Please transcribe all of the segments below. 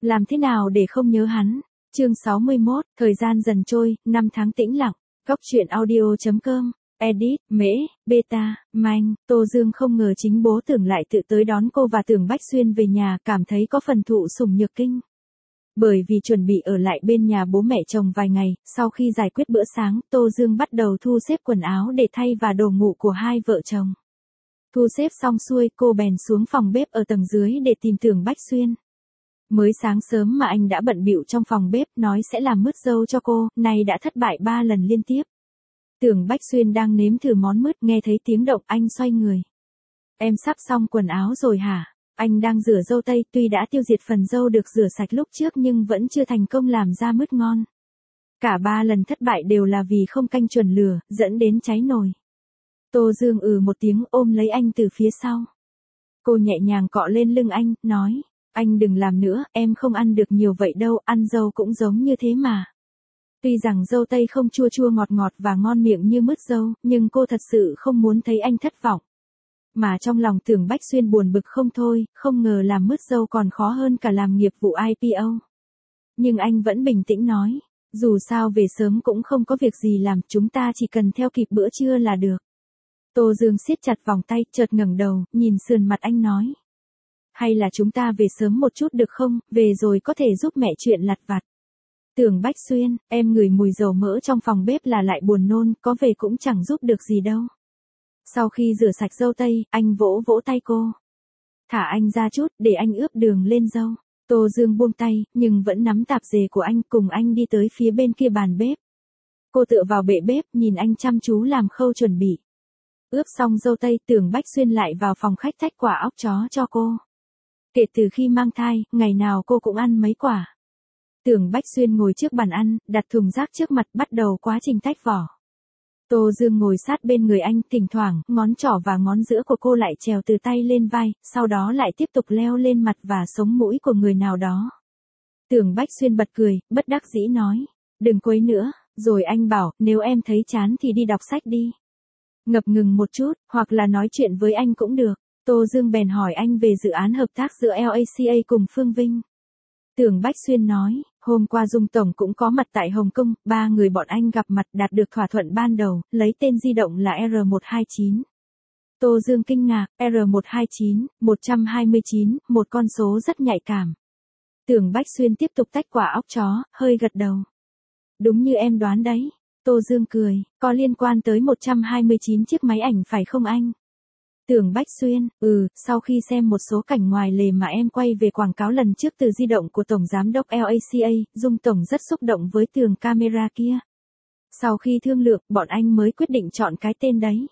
Làm thế nào để không nhớ hắn? Chương 61, thời gian dần trôi, năm tháng tĩnh lặng. Góc truyện audio.com. Edit, Mễ, Beta, Manh. Tô Dương không ngờ chính bố Tưởng lại tự tới đón cô và Tưởng Bách Xuyên về nhà, cảm thấy có phần thụ sủng nhược kinh. Bởi vì chuẩn bị ở lại bên nhà bố mẹ chồng vài ngày, sau khi giải quyết bữa sáng, Tô Dương bắt đầu thu xếp quần áo để thay và đồ ngủ của hai vợ chồng. Thu xếp xong xuôi, cô bèn xuống phòng bếp ở tầng dưới để tìm Tưởng Bách Xuyên. Mới sáng sớm mà anh đã bận bịu trong phòng bếp, nói sẽ làm mứt dâu cho cô, nay đã thất bại 3 lần liên tiếp. Tưởng Bách Xuyên đang nếm thử món mứt, nghe thấy tiếng động, anh xoay người. Em sắp xong quần áo rồi hả? Anh đang rửa dâu tây, tuy đã tiêu diệt phần dâu được rửa sạch lúc trước nhưng vẫn chưa thành công làm ra mứt ngon. Cả 3 lần thất bại đều là vì không canh chuẩn lửa, dẫn đến cháy nồi. Tô Dương một tiếng, ôm lấy anh từ phía sau. Cô nhẹ nhàng cọ lên lưng anh, nói, anh đừng làm nữa, em không ăn được nhiều vậy đâu, ăn dâu cũng giống như thế mà. Tuy rằng dâu tây không chua chua ngọt ngọt và ngon miệng như mứt dâu, nhưng cô thật sự không muốn thấy anh thất vọng. Mà trong lòng Tưởng Bách Xuyên buồn bực không thôi, không ngờ làm mứt dâu còn khó hơn cả làm nghiệp vụ IPO. Nhưng anh vẫn bình tĩnh nói, dù sao về sớm cũng không có việc gì làm, chúng ta chỉ cần theo kịp bữa trưa là được. Tô Dương siết chặt vòng tay, chợt ngẩng đầu, nhìn sườn mặt anh nói. Hay là chúng ta về sớm một chút được không, về rồi có thể giúp mẹ chuyện lặt vặt. Tưởng Bách Xuyên, em ngửi mùi dầu mỡ trong phòng bếp là lại buồn nôn, có về cũng chẳng giúp được gì đâu. Sau khi rửa sạch dâu tây, anh vỗ vỗ tay cô. Thả anh ra chút, để anh ướp đường lên dâu. Tô Dương buông tay, nhưng vẫn nắm tạp dề của anh, cùng anh đi tới phía bên kia bàn bếp. Cô tựa vào bệ bếp, nhìn anh chăm chú làm khâu chuẩn bị. Ướp xong dâu tây, Tưởng Bách Xuyên lại vào phòng khách thách quả óc chó cho cô. Kể từ khi mang thai, ngày nào cô cũng ăn mấy quả. Tưởng Bách Xuyên ngồi trước bàn ăn, đặt thùng rác trước mặt, bắt đầu quá trình tách vỏ. Tô Dương ngồi sát bên người anh, thỉnh thoảng, ngón trỏ và ngón giữa của cô lại trèo từ tay lên vai, sau đó lại tiếp tục leo lên mặt và sống mũi của người nào đó. Tưởng Bách Xuyên bật cười, bất đắc dĩ nói, đừng quấy nữa, rồi anh bảo, nếu em thấy chán thì đi đọc sách đi. Ngập ngừng một chút, hoặc là nói chuyện với anh cũng được. Tô Dương bèn hỏi anh về dự án hợp tác giữa LACA cùng Phương Vinh. Tưởng Bách Xuyên nói, hôm qua Dung Tổng cũng có mặt tại Hồng Kông, 3 người bọn anh gặp mặt đạt được thỏa thuận ban đầu, lấy tên di động là R129. Tô Dương kinh ngạc, R129, 129, một con số rất nhạy cảm. Tưởng Bách Xuyên tiếp tục tách quả óc chó, hơi gật đầu. Đúng như em đoán đấy. Tô Dương cười, có liên quan tới 129 chiếc máy ảnh phải không anh? Tưởng Bách Xuyên, sau khi xem một số cảnh ngoài lề mà em quay về quảng cáo lần trước từ di động của Tổng Giám đốc LACA, Dung Tổng rất xúc động với tường camera kia. Sau khi thương lượng, bọn anh mới quyết định chọn cái tên đấy.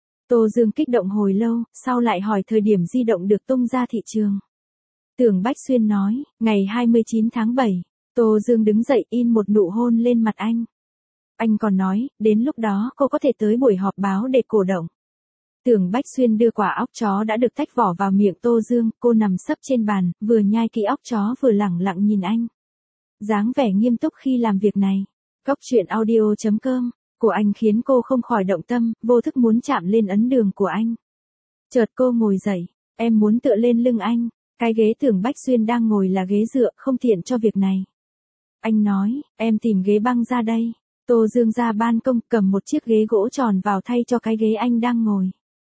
Tô Dương kích động hồi lâu, sau lại hỏi thời điểm di động được tung ra thị trường. Tưởng Bách Xuyên nói, ngày 29 tháng 7, Tô Dương đứng dậy in một nụ hôn lên mặt anh. Anh còn nói, đến lúc đó cô có thể tới buổi họp báo để cổ động. Tưởng Bách Xuyên đưa quả óc chó đã được tách vỏ vào miệng Tô Dương, cô nằm sấp trên bàn, vừa nhai kỹ óc chó vừa lẳng lặng nhìn anh. Dáng vẻ nghiêm túc khi làm việc này. Góc truyện audio.com của anh khiến cô không khỏi động tâm, vô thức muốn chạm lên ấn đường của anh. Chợt cô ngồi dậy, em muốn tựa lên lưng anh, cái ghế Tưởng Bách Xuyên đang ngồi là ghế dựa, không tiện cho việc này. Anh nói, em tìm ghế băng ra đây. Tô Dương ra ban công, cầm một chiếc ghế gỗ tròn vào thay cho cái ghế anh đang ngồi.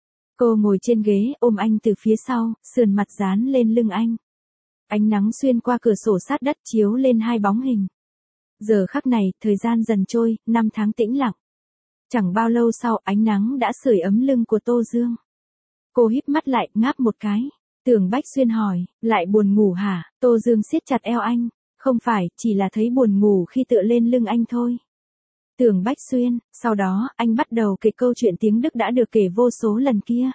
Cô ngồi trên ghế, ôm anh từ phía sau, sườn mặt dán lên lưng anh. Ánh nắng xuyên qua cửa sổ sát đất chiếu lên hai bóng hình. Giờ khắc này, thời gian dần trôi, năm tháng tĩnh lặng. Chẳng bao lâu sau, ánh nắng đã sưởi ấm lưng của Tô Dương. Cô híp mắt lại, ngáp một cái. Tưởng Bách Xuyên hỏi, lại buồn ngủ hả? Tô Dương siết chặt eo anh. Không phải, chỉ là thấy buồn ngủ khi tựa lên lưng anh thôi. Tưởng Bách Xuyên, sau đó, anh bắt đầu kể câu chuyện tiếng Đức đã được kể vô số lần kia.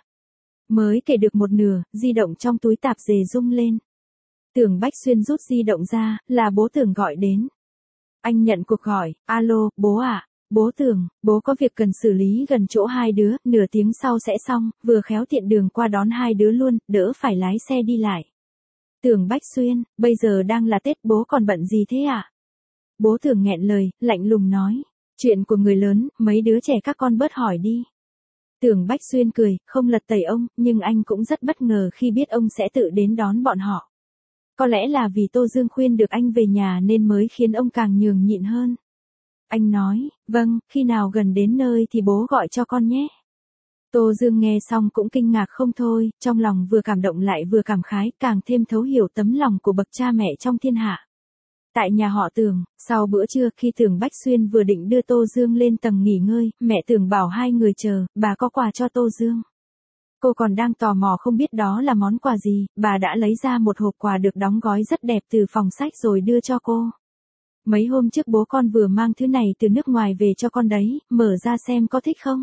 Mới kể được một nửa, di động trong túi tạp dề rung lên. Tưởng Bách Xuyên rút di động ra, là bố Tưởng gọi đến. Anh nhận cuộc gọi, alo, bố ạ. Bố Tưởng, bố có việc cần xử lý gần chỗ hai đứa, nửa tiếng sau sẽ xong, vừa khéo tiện đường qua đón hai đứa luôn, đỡ phải lái xe đi lại. Tưởng Bách Xuyên, bây giờ đang là Tết, bố còn bận gì thế ạ? Bố Tưởng nghẹn lời, lạnh lùng nói. Chuyện của người lớn, mấy đứa trẻ các con bớt hỏi đi. Tưởng Bách Xuyên cười, không lật tẩy ông, nhưng anh cũng rất bất ngờ khi biết ông sẽ tự đến đón bọn họ. Có lẽ là vì Tô Dương khuyên được anh về nhà nên mới khiến ông càng nhường nhịn hơn. Anh nói, vâng, khi nào gần đến nơi thì bố gọi cho con nhé. Tô Dương nghe xong cũng kinh ngạc không thôi, trong lòng vừa cảm động lại vừa cảm khái, càng thêm thấu hiểu tấm lòng của bậc cha mẹ trong thiên hạ. Tại nhà họ Tưởng, sau bữa trưa khi Tưởng Bách Xuyên vừa định đưa Tô Dương lên tầng nghỉ ngơi, mẹ Tưởng bảo hai người chờ, bà có quà cho Tô Dương. Cô còn đang tò mò không biết đó là món quà gì, bà đã lấy ra một hộp quà được đóng gói rất đẹp từ phòng sách rồi đưa cho cô. Mấy hôm trước bố con vừa mang thứ này từ nước ngoài về cho con đấy, mở ra xem có thích không?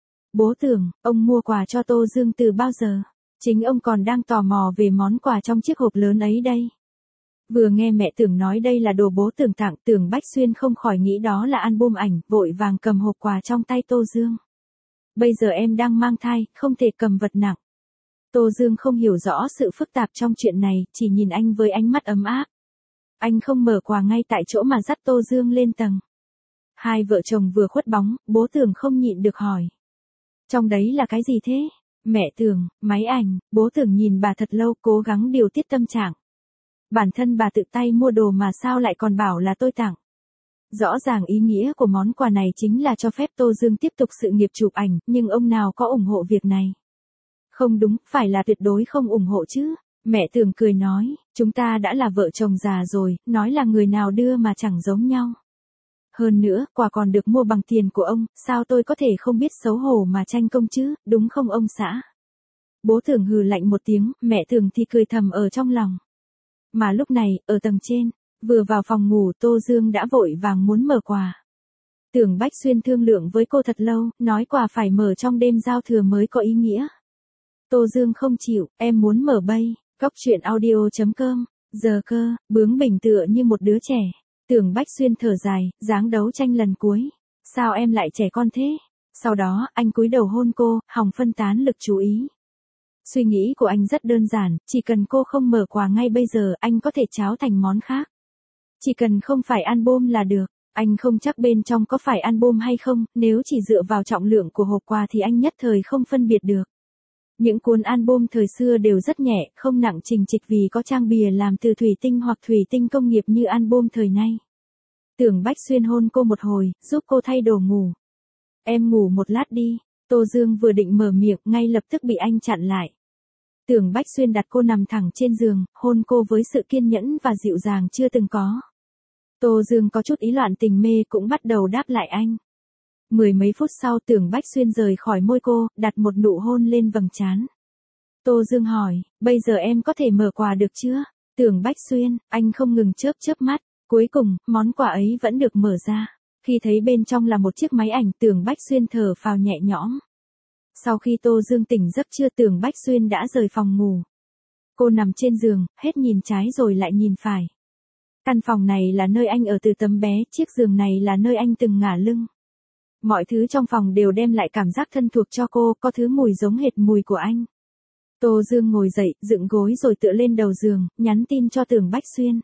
Bố Tưởng, ông mua quà cho Tô Dương từ bao giờ? Chính ông còn đang tò mò về món quà trong chiếc hộp lớn ấy đây. Vừa nghe mẹ Tưởng nói đây là đồ bố Tưởng tặng, Tưởng Bách Xuyên không khỏi nghĩ đó là album ảnh, vội vàng cầm hộp quà trong tay Tô Dương. Bây giờ em đang mang thai, không thể cầm vật nặng. Tô Dương không hiểu rõ sự phức tạp trong chuyện này, chỉ nhìn anh với ánh mắt ấm áp. Anh không mở quà ngay tại chỗ mà dắt Tô Dương lên tầng. Hai vợ chồng vừa khuất bóng, bố Tưởng không nhịn được hỏi. Trong đấy là cái gì thế? Mẹ Tưởng, máy ảnh, bố Tưởng nhìn bà thật lâu cố gắng điều tiết tâm trạng. Bản thân bà tự tay mua đồ mà sao lại còn bảo là tôi tặng. Rõ ràng ý nghĩa của món quà này chính là cho phép Tô Dương tiếp tục sự nghiệp chụp ảnh, nhưng ông nào có ủng hộ việc này? Không đúng, phải là tuyệt đối không ủng hộ chứ. Mẹ Tưởng cười nói, chúng ta đã là vợ chồng già rồi, nói là người nào đưa mà chẳng giống nhau. Hơn nữa, quà còn được mua bằng tiền của ông, sao tôi có thể không biết xấu hổ mà tranh công chứ, đúng không ông xã? Bố Tưởng hừ lạnh một tiếng, mẹ Tưởng thì cười thầm ở trong lòng. Mà lúc này, ở tầng trên, vừa vào phòng ngủ Tô Dương đã vội vàng muốn mở quà. Tưởng Bách Xuyên thương lượng với cô thật lâu, nói quà phải mở trong đêm giao thừa mới có ý nghĩa. Tô Dương không chịu, em muốn mở bay, góc chuyện audio.com, giờ cơ, bướng bỉnh tựa như một đứa trẻ. Tưởng Bách Xuyên thở dài, dáng đấu tranh lần cuối. Sao em lại trẻ con thế? Sau đó, anh cúi đầu hôn cô, hòng phân tán lực chú ý. Suy nghĩ của anh rất đơn giản, chỉ cần cô không mở quà ngay bây giờ, anh có thể tráo thành món khác. Chỉ cần không phải album là được. Anh không chắc bên trong có phải album hay không, nếu chỉ dựa vào trọng lượng của hộp quà thì anh nhất thời không phân biệt được. Những cuốn album thời xưa đều rất nhẹ, không nặng trình trịch vì có trang bìa làm từ thủy tinh hoặc thủy tinh công nghiệp như album thời nay. Tưởng Bách Xuyên hôn cô một hồi, giúp cô thay đồ ngủ. Em ngủ một lát đi. Tô Dương vừa định mở miệng, ngay lập tức bị anh chặn lại. Tưởng Bách Xuyên đặt cô nằm thẳng trên giường, hôn cô với sự kiên nhẫn và dịu dàng chưa từng có. Tô Dương có chút ý loạn tình mê cũng bắt đầu đáp lại anh. Mười mấy phút sau Tưởng Bách Xuyên rời khỏi môi cô, đặt một nụ hôn lên vầng trán. Tô Dương hỏi, bây giờ em có thể mở quà được chưa? Tưởng Bách Xuyên, anh không ngừng chớp mắt. Cuối cùng, món quà ấy vẫn được mở ra. Khi thấy bên trong là một chiếc máy ảnh, Tưởng Bách Xuyên thở phào nhẹ nhõm. Sau khi Tô Dương tỉnh giấc trưa, Tưởng Bách Xuyên đã rời phòng ngủ. Cô nằm trên giường, hết nhìn trái rồi lại nhìn phải. Căn phòng này là nơi anh ở từ tấm bé, chiếc giường này là nơi anh từng ngả lưng. Mọi thứ trong phòng đều đem lại cảm giác thân thuộc cho cô, có thứ mùi giống hệt mùi của anh. Tô Dương ngồi dậy, dựng gối rồi tựa lên đầu giường, nhắn tin cho Tưởng Bách Xuyên.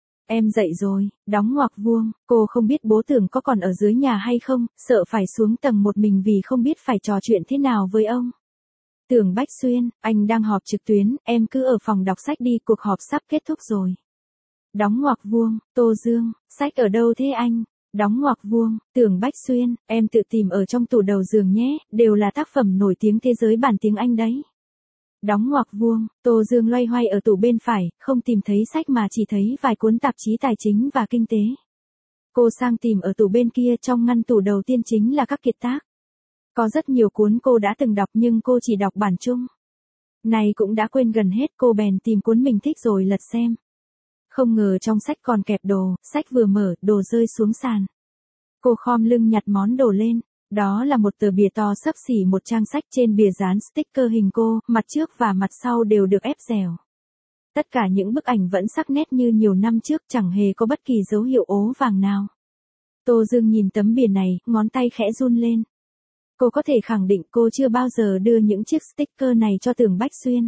Em dậy rồi, đóng ngoặc vuông, cô không biết bố Tưởng có còn ở dưới nhà hay không, sợ phải xuống tầng một mình vì không biết phải trò chuyện thế nào với ông. Tưởng Bách Xuyên, anh đang họp trực tuyến, em cứ ở phòng đọc sách đi, cuộc họp sắp kết thúc rồi. Đóng ngoặc vuông, Tô Dương, sách ở đâu thế anh? Đóng ngoặc vuông, Tưởng Bách Xuyên, em tự tìm ở trong tủ đầu giường nhé, đều là tác phẩm nổi tiếng thế giới bản tiếng Anh đấy. Đóng ngoặc vuông, Tô Dương loay hoay ở tủ bên phải, không tìm thấy sách mà chỉ thấy vài cuốn tạp chí tài chính và kinh tế. Cô sang tìm ở tủ bên kia, trong ngăn tủ đầu tiên chính là các kiệt tác. Có rất nhiều cuốn cô đã từng đọc nhưng cô chỉ đọc bản chung. Này cũng đã quên gần hết, cô bèn tìm cuốn mình thích rồi lật xem. Không ngờ trong sách còn kẹp đồ, sách vừa mở, đồ rơi xuống sàn. Cô khom lưng nhặt món đồ lên. Đó là một tờ bìa to xấp xỉ một trang sách, trên bìa dán sticker hình cô, mặt trước và mặt sau đều được ép dẻo. Tất cả những bức ảnh vẫn sắc nét như nhiều năm trước, chẳng hề có bất kỳ dấu hiệu ố vàng nào. Tô Dương nhìn tấm bìa này, ngón tay khẽ run lên. Cô có thể khẳng định cô chưa bao giờ đưa những chiếc sticker này cho Tưởng Bách Xuyên.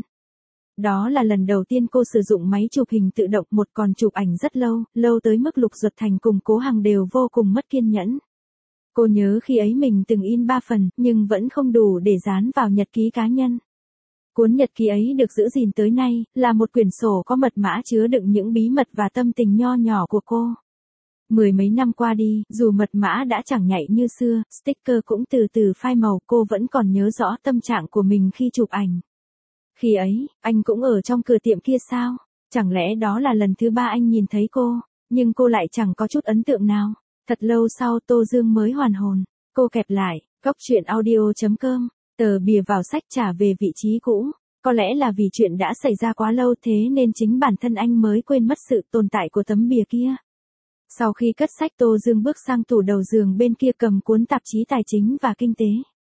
Đó là lần đầu tiên cô sử dụng máy chụp hình tự động, một còn chụp ảnh rất lâu, lâu tới mức Lục Duật Thành cùng Cố Hằng đều vô cùng mất kiên nhẫn. Cô nhớ khi ấy mình từng in 3 phần, nhưng vẫn không đủ để dán vào nhật ký cá nhân. Cuốn nhật ký ấy được giữ gìn tới nay, là một quyển sổ có mật mã chứa đựng những bí mật và tâm tình nho nhỏ của cô. Mười mấy năm qua đi, dù mật mã đã chẳng nhạy như xưa, sticker cũng từ từ phai màu, cô vẫn còn nhớ rõ tâm trạng của mình khi chụp ảnh. Khi ấy, anh cũng ở trong cửa tiệm kia sao? Chẳng lẽ đó là lần thứ 3 anh nhìn thấy cô, nhưng cô lại chẳng có chút ấn tượng nào. Thật lâu sau Tô Dương mới hoàn hồn. Cô kẹp lại, góc chuyện audio.com, tờ bìa vào sách trả về vị trí cũ. Có lẽ là vì chuyện đã xảy ra quá lâu thế nên chính bản thân anh mới quên mất sự tồn tại của tấm bìa kia. Sau khi cất sách Tô Dương bước sang tủ đầu giường bên kia cầm cuốn tạp chí tài chính và kinh tế.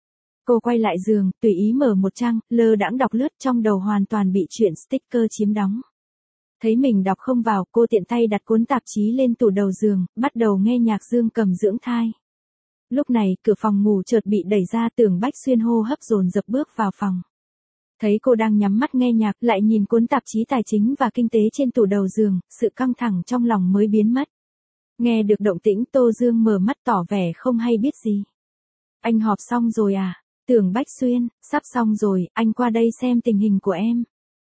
Cô quay lại giường, tùy ý mở một trang, lơ đãng đọc lướt trong đầu hoàn toàn bị chuyện sticker chiếm đóng. Thấy mình đọc không vào, cô tiện tay đặt cuốn tạp chí lên tủ đầu giường, bắt đầu nghe nhạc dương cầm dưỡng thai. Lúc này, cửa phòng ngủ chợt bị đẩy ra, Tưởng Bách Xuyên hô hấp dồn dập bước vào phòng. Thấy cô đang nhắm mắt nghe nhạc, lại nhìn cuốn tạp chí tài chính và kinh tế trên tủ đầu giường, sự căng thẳng trong lòng mới biến mất. Nghe được động tĩnh Tô Dương mở mắt tỏ vẻ không hay biết gì. Anh họp xong rồi à? Tưởng Bách Xuyên, sắp xong rồi, anh qua đây xem tình hình của em.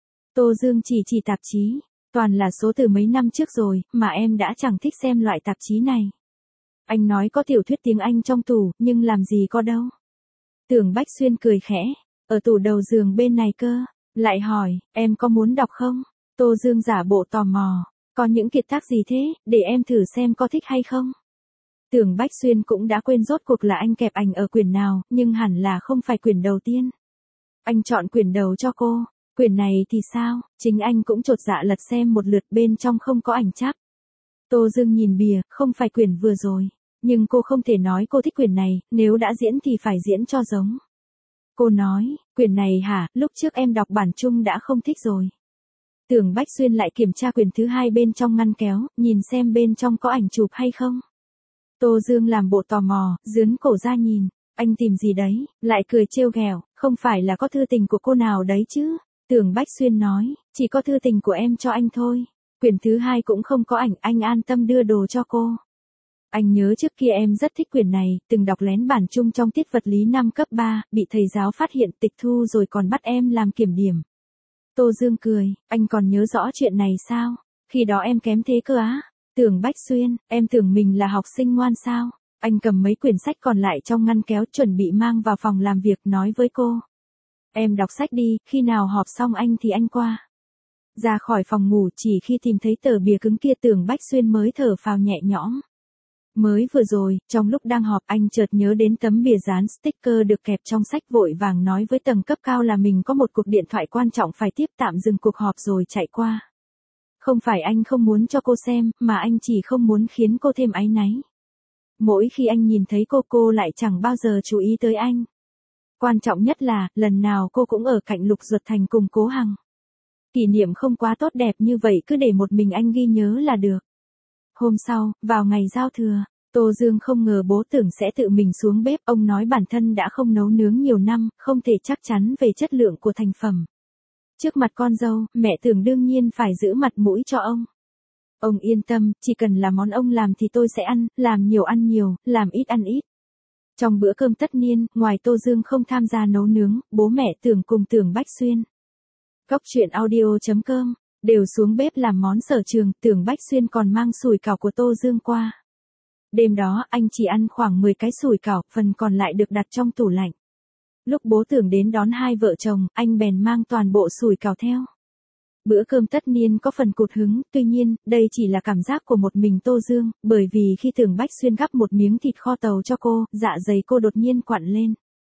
Tô Dương chỉ tạp chí, toàn là số từ mấy năm trước rồi, mà em đã chẳng thích xem loại tạp chí này. Anh nói có tiểu thuyết tiếng Anh trong tủ, nhưng làm gì có đâu. Tưởng Bách Xuyên cười khẽ, ở tủ đầu giường bên này cơ, lại hỏi, em có muốn đọc không? Tô Dương giả bộ tò mò, có những kiệt tác gì thế, để em thử xem có thích hay không? Tưởng Bách Xuyên cũng đã quên rốt cuộc là anh kẹp ảnh ở quyển nào, nhưng hẳn là không phải quyển đầu tiên. Anh chọn quyển đầu cho cô, quyển này thì sao, chính anh cũng chột dạ lật xem một lượt, bên trong không có ảnh chắp. Tô Dương nhìn bìa, không phải quyển vừa rồi, nhưng cô không thể nói cô thích quyển này, nếu đã diễn thì phải diễn cho giống. Cô nói, quyển này hả, lúc trước em đọc bản chung đã không thích rồi. Tưởng Bách Xuyên lại kiểm tra quyển thứ 2 bên trong ngăn kéo, nhìn xem bên trong có ảnh chụp hay không. Tô Dương làm bộ tò mò, dướn cổ ra nhìn, anh tìm gì đấy, lại cười trêu ghẹo, không phải là có thư tình của cô nào đấy chứ? Tưởng Bách Xuyên nói, chỉ có thư tình của em cho anh thôi. Quyển thứ 2 cũng không có ảnh, anh an tâm đưa đồ cho cô. Anh nhớ trước kia em rất thích quyển này, từng đọc lén bản chung trong tiết vật lý năm cấp 3, bị thầy giáo phát hiện tịch thu rồi còn bắt em làm kiểm điểm. Tô Dương cười, anh còn nhớ rõ chuyện này sao? Khi đó em kém thế cơ á? Tưởng Bách Xuyên, em tưởng mình là học sinh ngoan sao? Anh cầm mấy quyển sách còn lại trong ngăn kéo chuẩn bị mang vào phòng làm việc, nói với cô. Em đọc sách đi, khi nào họp xong anh thì anh qua. Ra khỏi phòng ngủ chỉ khi tìm thấy tờ bìa cứng kia Tưởng Bách Xuyên mới thở phào nhẹ nhõm. Mới vừa rồi, trong lúc đang họp anh chợt nhớ đến tấm bìa dán sticker được kẹp trong sách, vội vàng nói với tầng cấp cao là mình có một cuộc điện thoại quan trọng phải tiếp, tạm dừng cuộc họp rồi chạy qua. Không phải anh không muốn cho cô xem, mà anh chỉ không muốn khiến cô thêm áy náy. Mỗi khi anh nhìn thấy cô lại chẳng bao giờ chú ý tới anh. Quan trọng nhất là, lần nào cô cũng ở cạnh Lục Duật Thành cùng Cố Hằng. Kỷ niệm không quá tốt đẹp như vậy cứ để một mình anh ghi nhớ là được. Hôm sau, vào ngày giao thừa, Tô Dương không ngờ bố Tưởng sẽ tự mình xuống bếp, ông nói bản thân đã không nấu nướng nhiều năm, không thể chắc chắn về chất lượng của thành phẩm. Trước mặt con dâu, mẹ Tưởng đương nhiên phải giữ mặt mũi cho ông. Ông yên tâm, chỉ cần là món ông làm thì tôi sẽ ăn nhiều, làm ít ăn ít. Trong bữa cơm tất niên, ngoài Tô Dương không tham gia nấu nướng, bố mẹ Tưởng cùng Tưởng Bách Xuyên. Góc chuyện audio.com, đều xuống bếp làm món sở trường, Tưởng Bách Xuyên còn mang sủi cảo của Tô Dương qua. Đêm đó, anh chỉ ăn khoảng 10 cái sủi cảo, phần còn lại được đặt trong tủ lạnh. Lúc bố Tưởng đến đón hai vợ chồng, anh bèn mang toàn bộ sủi cảo theo. Bữa cơm tất niên có phần cụt hứng, tuy nhiên, đây chỉ là cảm giác của một mình Tô Dương, bởi vì khi Tưởng Bách Xuyên gắp một miếng thịt kho tàu cho cô, dạ dày cô đột nhiên quặn lên.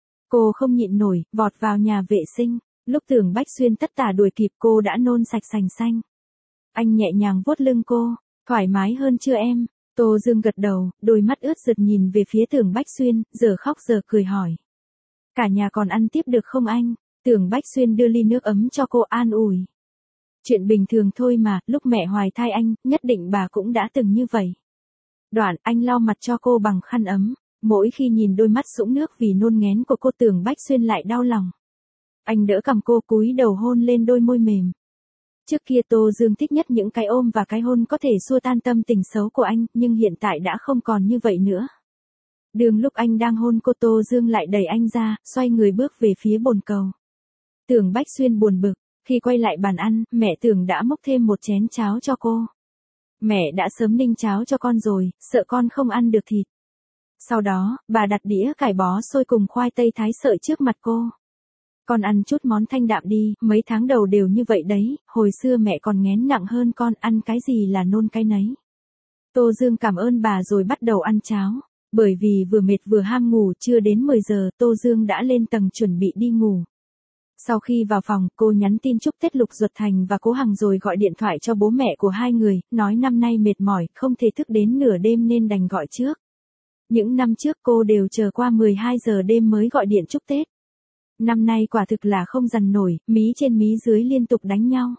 Cô không nhịn nổi, vọt vào nhà vệ sinh. Lúc Tưởng Bách Xuyên tất tả đuổi kịp cô đã nôn sạch sành xanh. Anh nhẹ nhàng vuốt lưng cô, thoải mái hơn chưa em? Tô Dương gật đầu, đôi mắt ướt rượt nhìn về phía Tưởng Bách Xuyên, giờ khóc giờ cười hỏi. Cả nhà còn ăn tiếp được không anh? Tưởng Bách Xuyên đưa ly nước ấm cho cô an ủi. Chuyện bình thường thôi mà, lúc mẹ hoài thai anh, nhất định bà cũng đã từng như vậy. Đoạn anh lau mặt cho cô bằng khăn ấm, mỗi khi nhìn đôi mắt sũng nước vì nôn nghén của cô Tưởng Bách Xuyên lại đau lòng. Anh đỡ cầm cô cúi đầu hôn lên đôi môi mềm. Trước kia Tô Dương thích nhất những cái ôm và cái hôn có thể xua tan tâm tình xấu của anh, nhưng hiện tại đã không còn như vậy nữa. Đường lúc anh đang hôn cô Tô Dương lại đẩy anh ra, xoay người bước về phía bồn cầu. Tưởng Bách Xuyên buồn bực, khi quay lại bàn ăn, mẹ Tưởng đã múc thêm một chén cháo cho cô. Mẹ đã sớm ninh cháo cho con rồi, sợ con không ăn được thịt. Sau đó, bà đặt đĩa cải bó xôi cùng khoai tây thái sợi trước mặt cô. Con ăn chút món thanh đạm đi, mấy tháng đầu đều như vậy đấy, hồi xưa mẹ còn nghén nặng hơn con, ăn cái gì là nôn cái nấy. Tô Dương cảm ơn bà rồi bắt đầu ăn cháo. Bởi vì vừa mệt vừa ham ngủ, chưa đến 10 giờ, Tô Dương đã lên tầng chuẩn bị đi ngủ. Sau khi vào phòng, cô nhắn tin chúc Tết Lục Duật Thành và Cố Hằng rồi gọi điện thoại cho bố mẹ của hai người, nói năm nay mệt mỏi, không thể thức đến nửa đêm nên đành gọi trước. Những năm trước cô đều chờ qua 12 giờ đêm mới gọi điện chúc Tết. Năm nay quả thực là không dằn nổi, mí trên mí dưới liên tục đánh nhau.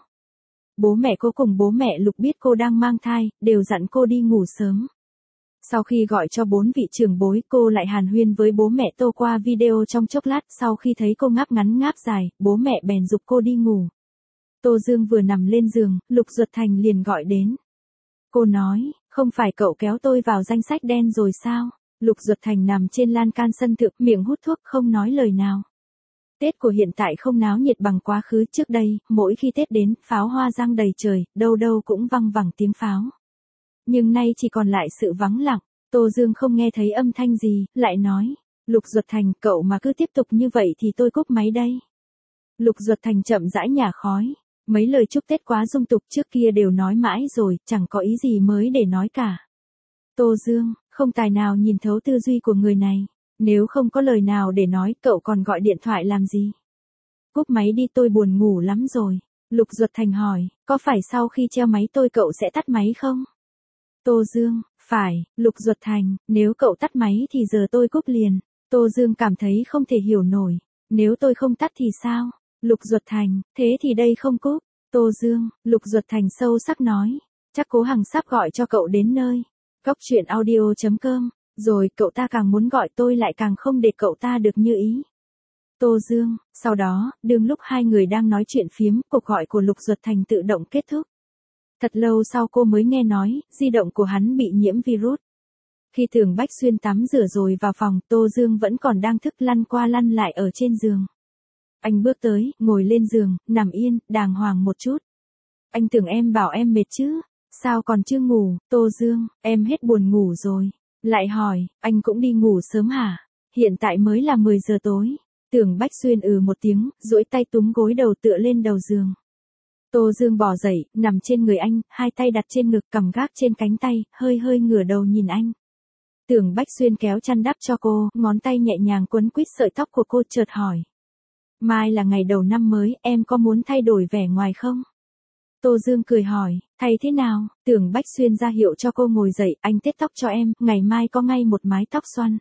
Bố mẹ cô cùng bố mẹ Lục biết cô đang mang thai, đều dặn cô đi ngủ sớm. Sau khi gọi cho 4 vị trưởng bối, cô lại hàn huyên với bố mẹ Tô qua video trong chốc lát. Sau khi thấy cô ngáp ngắn ngáp dài, bố mẹ bèn giục cô đi ngủ. Tô Dương vừa nằm lên giường, Lục Duật Thành liền gọi đến. Cô nói, không phải cậu kéo tôi vào danh sách đen rồi sao? Lục Duật Thành nằm trên lan can sân thượng, miệng hút thuốc không nói lời nào. Tết của hiện tại không náo nhiệt bằng quá khứ trước đây, mỗi khi Tết đến, pháo hoa giăng đầy trời, đâu đâu cũng văng vẳng tiếng pháo. Nhưng nay chỉ còn lại sự vắng lặng. Tô Dương không nghe thấy âm thanh gì, lại nói, Lục Duật Thành, cậu mà cứ tiếp tục như vậy thì tôi cúp máy đây. Lục Duật Thành chậm rãi nhả khói, mấy lời chúc Tết quá dung tục trước kia đều nói mãi rồi, chẳng có ý gì mới để nói cả. Tô Dương, không tài nào nhìn thấu tư duy của người này, nếu không có lời nào để nói, cậu còn gọi điện thoại làm gì? Cúp máy đi, tôi buồn ngủ lắm rồi. Lục Duật Thành hỏi, có phải sau khi treo máy tôi cậu sẽ tắt máy không? Tô Dương, phải. Lục Duật Thành, nếu cậu tắt máy thì giờ tôi cúp liền. Tô Dương cảm thấy không thể hiểu nổi. Nếu tôi không tắt thì sao? Lục Duật Thành, thế thì đây không cúp. Tô Dương, Lục Duật Thành sâu sắc nói. Chắc Cố Hằng sắp gọi cho cậu đến nơi. Góc truyện audio.com. Rồi cậu ta càng muốn gọi tôi lại càng không để cậu ta được như ý. Tô Dương, sau đó, đương lúc hai người đang nói chuyện phiếm, cuộc gọi của Lục Duật Thành tự động kết thúc. Thật lâu sau cô mới nghe nói, di động của hắn bị nhiễm virus. Khi Tưởng Bách Xuyên tắm rửa rồi vào phòng, Tô Dương vẫn còn đang thức lăn qua lăn lại ở trên giường. Anh bước tới, ngồi lên giường, nằm yên, đàng hoàng một chút. Anh tưởng em bảo em mệt chứ, sao còn chưa ngủ? Tô Dương, em hết buồn ngủ rồi. Lại hỏi, anh cũng đi ngủ sớm hả? Hiện tại mới là 10 giờ tối. Tưởng Bách Xuyên một tiếng, duỗi tay túm gối đầu tựa lên đầu giường. Tô Dương bò dậy, nằm trên người anh, hai tay đặt trên ngực, cầm gác trên cánh tay, hơi hơi ngửa đầu nhìn anh. Tưởng Bách Xuyên kéo chăn đắp cho cô, ngón tay nhẹ nhàng quấn quýt sợi tóc của cô, chợt hỏi. Mai là ngày đầu năm mới, em có muốn thay đổi vẻ ngoài không? Tô Dương cười hỏi, thay thế nào? Tưởng Bách Xuyên ra hiệu cho cô ngồi dậy, anh tết tóc cho em, ngày mai có ngay một mái tóc xoăn.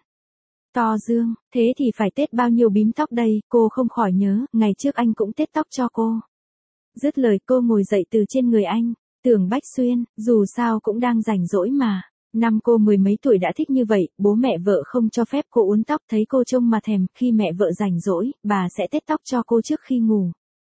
Tô Dương, thế thì phải tết bao nhiêu bím tóc đây? Cô không khỏi nhớ, ngày trước anh cũng tết tóc cho cô. Dứt lời cô ngồi dậy từ trên người anh. Tưởng Bách Xuyên, dù sao cũng đang rảnh rỗi mà. Năm cô 10 mấy tuổi đã thích như vậy, bố mẹ vợ không cho phép cô uốn tóc, thấy cô trông mà thèm, khi mẹ vợ rảnh rỗi, bà sẽ tết tóc cho cô trước khi ngủ.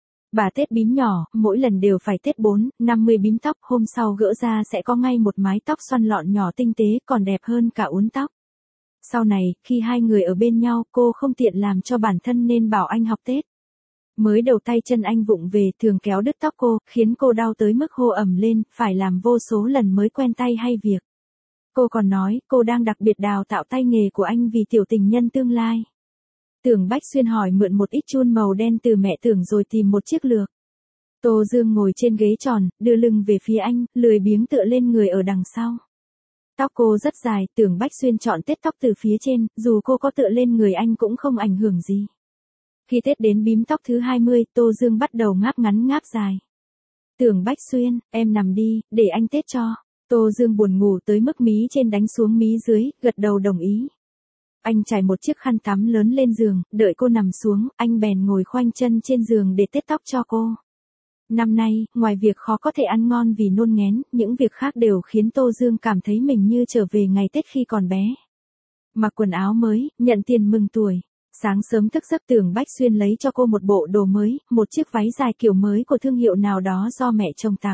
Bà tết bím nhỏ, mỗi lần đều phải tết 4, 50 bím tóc, hôm sau gỡ ra sẽ có ngay một mái tóc xoăn lọn nhỏ tinh tế, còn đẹp hơn cả uốn tóc. Sau này, khi hai người ở bên nhau, cô không tiện làm cho bản thân nên bảo anh học tết. Mới đầu tay chân anh vụng về, thường kéo đứt tóc cô, khiến cô đau tới mức hô ầm lên, phải làm vô số lần mới quen tay hay việc. Cô còn nói, cô đang đặc biệt đào tạo tay nghề của anh vì tiểu tình nhân tương lai. Tưởng Bách Xuyên hỏi mượn một ít chun màu đen từ mẹ Tưởng rồi tìm một chiếc lược. Tô Dương ngồi trên ghế tròn, đưa lưng về phía anh, lười biếng tựa lên người ở đằng sau. Tóc cô rất dài, Tưởng Bách Xuyên chọn tết tóc từ phía trên, dù cô có tựa lên người anh cũng không ảnh hưởng gì. Khi Tết đến bím tóc thứ 20, Tô Dương bắt đầu ngáp ngắn ngáp dài. Tưởng Bách Xuyên, em nằm đi, để anh tết cho. Tô Dương buồn ngủ tới mức mí trên đánh xuống mí dưới, gật đầu đồng ý. Anh trải một chiếc khăn tắm lớn lên giường, đợi cô nằm xuống, anh bèn ngồi khoanh chân trên giường để tết tóc cho cô. Năm nay, ngoài việc khó có thể ăn ngon vì nôn nghén, những việc khác đều khiến Tô Dương cảm thấy mình như trở về ngày Tết khi còn bé. Mặc quần áo mới, nhận tiền mừng tuổi. Sáng sớm thức giấc, Tưởng Bách Xuyên lấy cho cô một bộ đồ mới, một chiếc váy dài kiểu mới của thương hiệu nào đó do mẹ chồng tặng.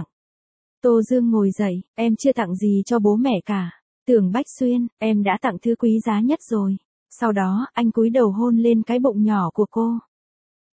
Tô Dương ngồi dậy, em chưa tặng gì cho bố mẹ cả. Tưởng Bách Xuyên, em đã tặng thứ quý giá nhất rồi. Sau đó, anh cúi đầu hôn lên cái bụng nhỏ của cô.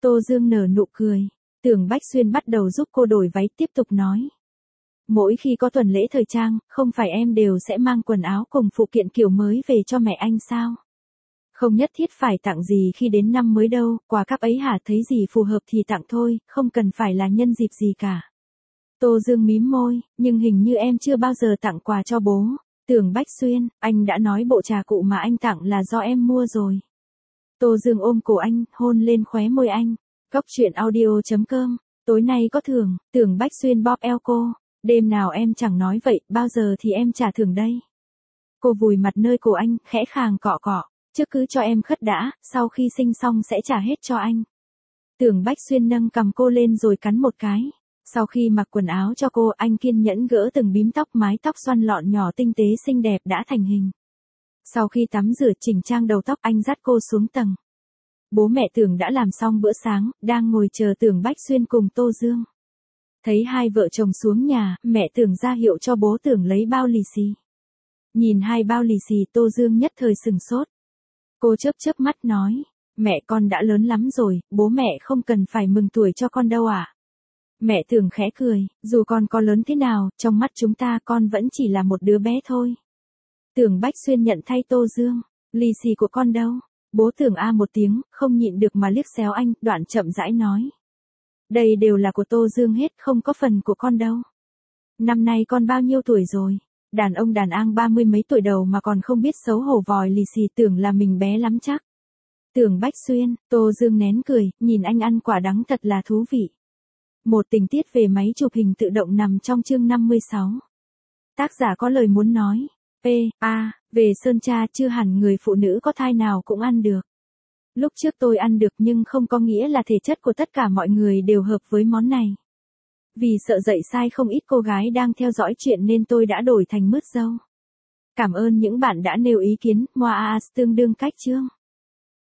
Tô Dương nở nụ cười. Tưởng Bách Xuyên bắt đầu giúp cô đổi váy tiếp tục nói. Mỗi khi có tuần lễ thời trang, không phải em đều sẽ mang quần áo cùng phụ kiện kiểu mới về cho mẹ anh sao? Không nhất thiết phải tặng gì khi đến năm mới đâu, quà cáp ấy hả, thấy gì phù hợp thì tặng thôi, không cần phải là nhân dịp gì cả. Tô Dương mím môi, nhưng hình như em chưa bao giờ tặng quà cho bố. Tưởng Bách Xuyên, anh đã nói bộ trà cụ mà anh tặng là do em mua rồi. Tô Dương ôm cổ anh, hôn lên khóe môi anh. Góc truyện audio.com, tối nay có thưởng, Tưởng Bách Xuyên bóp eo cô. Đêm nào em chẳng nói vậy, bao giờ thì em trả thưởng đây? Cô vùi mặt nơi cổ anh, khẽ khàng cọ cọ. Trước cứ cho em khất đã, sau khi sinh xong sẽ trả hết cho anh. Tưởng Bách Xuyên nâng cầm cô lên rồi cắn một cái. Sau khi mặc quần áo cho cô, anh kiên nhẫn gỡ từng bím tóc, mái tóc xoăn lọn nhỏ tinh tế xinh đẹp đã thành hình. Sau khi tắm rửa chỉnh trang đầu tóc, anh dắt cô xuống tầng. Bố mẹ Tưởng đã làm xong bữa sáng, đang ngồi chờ Tưởng Bách Xuyên cùng Tô Dương. Thấy hai vợ chồng xuống nhà, mẹ Tưởng ra hiệu cho bố Tưởng lấy bao lì xì. Nhìn hai bao lì xì, Tô Dương nhất thời sừng sốt. Cô chớp chớp mắt nói, mẹ con đã lớn lắm rồi, bố mẹ không cần phải mừng tuổi cho con đâu ạ. Mẹ Tưởng khẽ cười, dù con có lớn thế nào, trong mắt chúng ta con vẫn chỉ là một đứa bé thôi. Tưởng Bách Xuyên nhận thay Tô Dương, lì xì của con đâu? Bố Tưởng a một tiếng, không nhịn được mà liếc xéo anh, đoạn chậm rãi nói. Đây đều là của Tô Dương hết, không có phần của con đâu. Năm nay con bao nhiêu tuổi rồi? Đàn ông đàn ang 30 mấy tuổi đầu mà còn không biết xấu hổ vòi lì xì, tưởng là mình bé lắm chắc. Tưởng Bách Xuyên, Tô Dương nén cười, nhìn anh ăn quả đắng thật là thú vị. Một tình tiết về máy chụp hình tự động nằm trong chương 56. Tác giả có lời muốn nói. Về sơn tra chưa hẳn người phụ nữ có thai nào cũng ăn được. Lúc trước tôi ăn được nhưng không có nghĩa là thể chất của tất cả mọi người đều hợp với món này. Vì sợ dạy sai không ít cô gái đang theo dõi chuyện nên tôi đã đổi thành mứt dâu. Cảm ơn những bạn đã nêu ý kiến, Moas tương đương cách chương.